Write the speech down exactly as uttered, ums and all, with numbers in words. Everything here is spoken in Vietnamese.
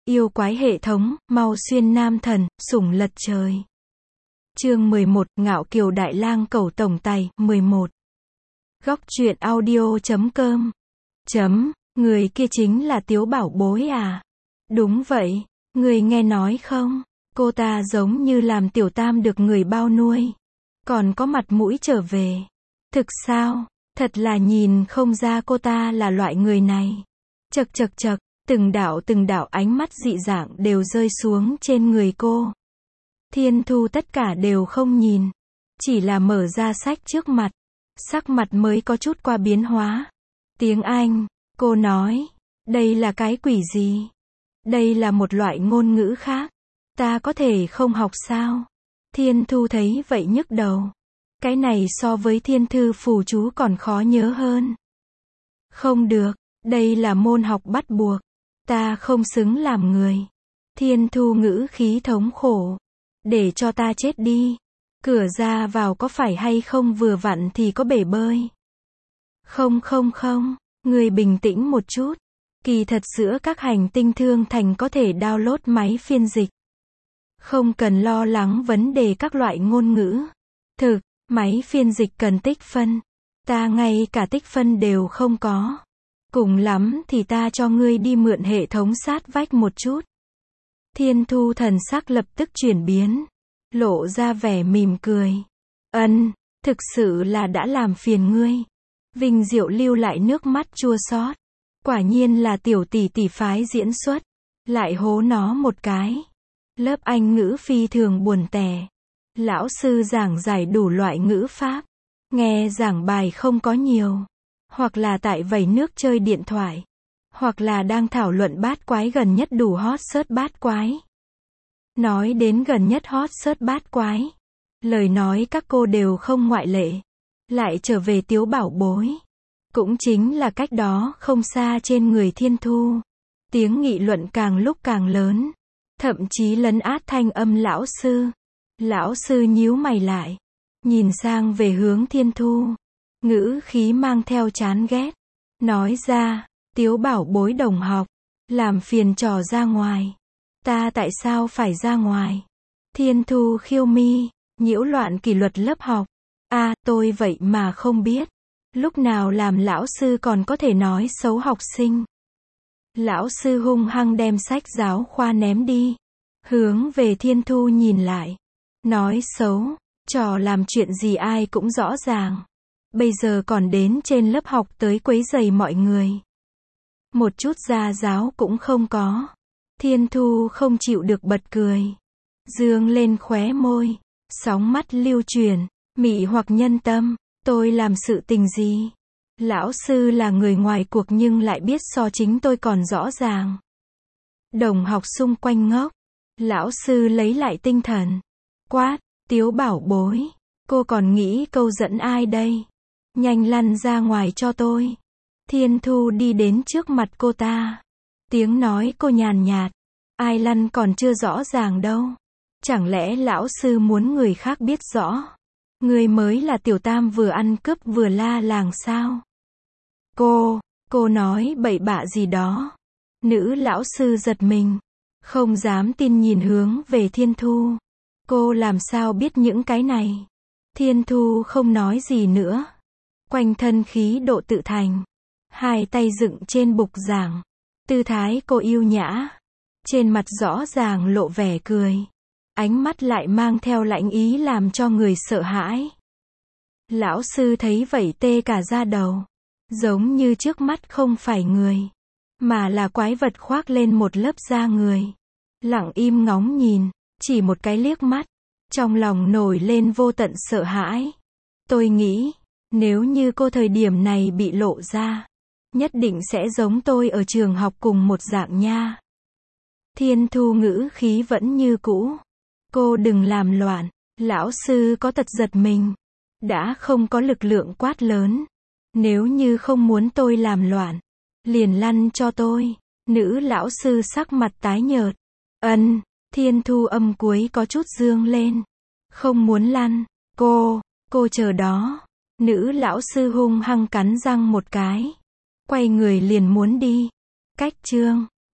Yêu quái hệ thống, mau xuyên nam thần, sủng lật trời. Chương mười một, Ngạo Kiều Đại Lang Cẩu Tổng Tài, mười một. Góc truyện audio chấm com. Chấm, người kia chính là Tiếu Bảo Bối à? Đúng vậy, người nghe nói không? Cô ta giống như làm tiểu tam được người bao nuôi. Còn có mặt mũi trở về. Thực sao? Thật là nhìn không ra cô ta là loại người này. Chật chật chật, từng đạo từng đạo ánh mắt dị dạng đều rơi xuống trên người cô. Thiên Thu tất cả đều không nhìn. Chỉ là mở ra sách trước mặt. Sắc mặt mới có chút qua biến hóa. Tiếng Anh, cô nói. Đây là cái quỷ gì? Đây là một loại ngôn ngữ khác. Ta có thể không học sao? Thiên Thu thấy vậy nhức đầu. Cái này so với thiên thư phù chú còn khó nhớ hơn. Không được, đây là môn học bắt buộc. Ta không xứng làm người. Thiên Thu ngữ khí thống khổ. Để cho ta chết đi. Cửa ra vào có phải hay không vừa vặn thì có bể bơi. Không không không, người bình tĩnh một chút. Kỳ thật giữa các hành tinh thương thành có thể download máy phiên dịch. Không cần lo lắng vấn đề các loại ngôn ngữ. Thực, máy phiên dịch cần tích phân. Ta ngay cả tích phân đều không có. Cùng lắm thì ta cho ngươi đi mượn hệ thống sát vách một chút. Thiên Thu thần sắc lập tức chuyển biến. Lộ ra vẻ mỉm cười. Ân, thực sự là đã làm phiền ngươi. Vinh Diệu lưu lại nước mắt chua xót. Quả nhiên là tiểu tỷ tỷ phái diễn xuất. Lại hố nó một cái. Lớp Anh ngữ phi thường buồn tẻ. Lão sư giảng giải đủ loại ngữ pháp. Nghe giảng bài không có nhiều. Hoặc là tại vẩy nước chơi điện thoại. Hoặc là đang thảo luận bát quái gần nhất đủ hot search bát quái. Nói đến gần nhất hot search bát quái. Lời nói các cô đều không ngoại lệ. Lại trở về Tiếu Bảo Bối. Cũng chính là cách đó không xa trên người Thiên Thu. Tiếng nghị luận càng lúc càng lớn. Thậm chí lấn át thanh âm lão sư. Lão sư nhíu mày lại. Nhìn sang về hướng Thiên Thu. Ngữ khí mang theo chán ghét. Nói ra, Tiếu Bảo Bối đồng học. Làm phiền trò ra ngoài. Ta tại sao phải ra ngoài? Thiên Thu khiêu mi. Nhiễu loạn kỷ luật lớp học. À, tôi vậy mà không biết. Lúc nào làm lão sư còn có thể nói xấu học sinh. Lão sư hung hăng đem sách giáo khoa ném đi. Hướng về Thiên Thu nhìn lại. Nói xấu. Trò làm chuyện gì ai cũng rõ ràng. Bây giờ còn đến trên lớp học tới quấy rầy mọi người. Một chút gia giáo cũng không có. Thiên Thu không chịu được bật cười. Dương lên khóe môi. Sóng mắt lưu truyền. Mị hoặc nhân tâm. Tôi làm sự tình gì? Lão sư là người ngoài cuộc nhưng lại biết so chính tôi còn rõ ràng. Đồng học xung quanh ngốc. Lão sư lấy lại tinh thần. Quát, Tiếu Bảo Bối. Cô còn nghĩ câu dẫn ai đây? Nhanh lăn ra ngoài cho tôi. Thiên Thu đi đến trước mặt cô ta. Tiếng nói cô nhàn nhạt. Ai lăn còn chưa rõ ràng đâu. Chẳng lẽ lão sư muốn người khác biết rõ? Người mới là tiểu tam vừa ăn cướp vừa la làng sao? Cô, cô nói bậy bạ gì đó. Nữ lão sư giật mình. Không dám tin nhìn hướng về Thiên Thu. Cô làm sao biết những cái này? Thiên Thu không nói gì nữa. Quanh thân khí độ tự thành. Hai tay dựng trên bục giảng. Tư thái cô yêu nhã. Trên mặt rõ ràng lộ vẻ cười. Ánh mắt lại mang theo lãnh ý làm cho người sợ hãi. Lão sư thấy vậy tê cả da đầu. Giống như trước mắt không phải người. Mà là quái vật khoác lên một lớp da người. Lặng im ngóng nhìn. Chỉ một cái liếc mắt. Trong lòng nổi lên vô tận sợ hãi. Tôi nghĩ. Nếu như cô thời điểm này bị lộ ra. Nhất định sẽ giống tôi ở trường học cùng một dạng nha. Thiên Thu ngữ khí vẫn như cũ. Cô đừng làm loạn. Lão sư có tật giật mình. Đã không có lực lượng quát lớn. Nếu như không muốn tôi làm loạn. Liền lăn cho tôi. Nữ lão sư sắc mặt tái nhợt. Ân. Thiên Thu âm cuối có chút dương lên. Không muốn lăn. Cô. Cô chờ đó. Nữ lão sư hung hăng cắn răng một cái. Quay người liền muốn đi. Cách chương.